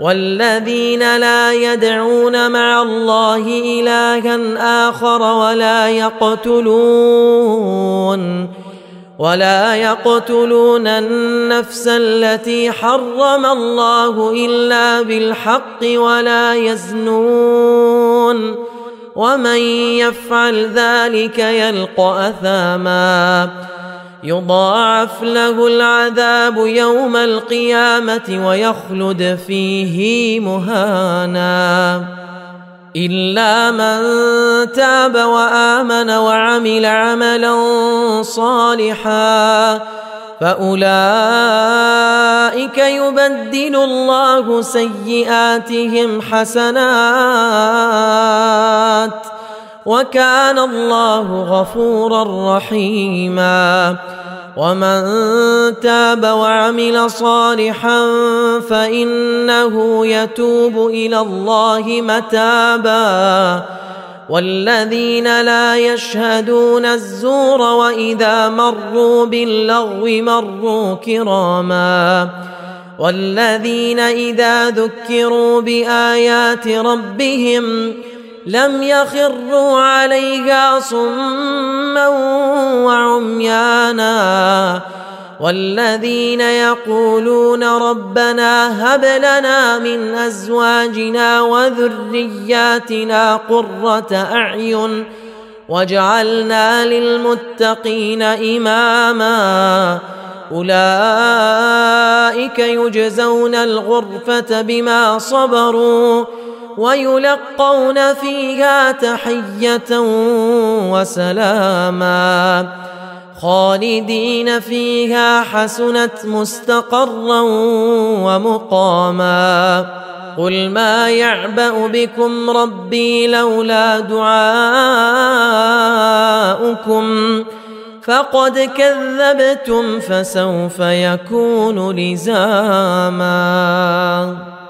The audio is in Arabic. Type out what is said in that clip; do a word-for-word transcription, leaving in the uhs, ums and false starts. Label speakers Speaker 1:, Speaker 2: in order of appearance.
Speaker 1: والذين لا يدعون مع الله إلها آخر ولا يقتلون ولا يقتلون النفس التي حرم الله إلا بالحق ولا يزنون ومن يفعل ذلك يلقى أثاما يضاعف له العذاب يوم القيامة ويخلد فيه مهانا إلا من تاب وآمن وعمل عملا صالحا فأولئك يبدل الله سيئاتهم حسنات وكان الله غفورا رحيما ومن تاب وعمل صالحا فإنه يتوب إلى الله متابا والذين لا يشهدون الزور وإذا مروا باللغو مروا كراما والذين إذا ذكروا بآيات ربهم لم يخروا عليها صما وعميانا والذين يقولون ربنا هب لنا من أزواجنا وذرياتنا قرة أعين واجعلنا للمتقين إماما أولئك يجزون الغرفة بما صبروا ويلقون فيها تحية وسلاما خالدين فيها حسنت مستقرا ومقاما قل ما يعبأ بكم ربي لولا دعاؤكم فقد كذبتم فسوف يكون لزاما.